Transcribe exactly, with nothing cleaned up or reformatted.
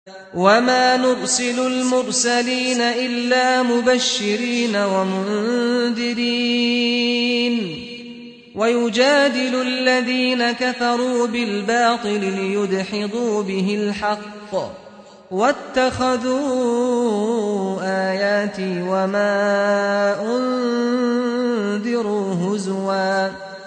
وما نرسل المرسلين إلا مبشرين ومنذرين ويجادل الذين كفروا بالباطل ليدحضوا به الحق واتخذوا آياتي وما أنزل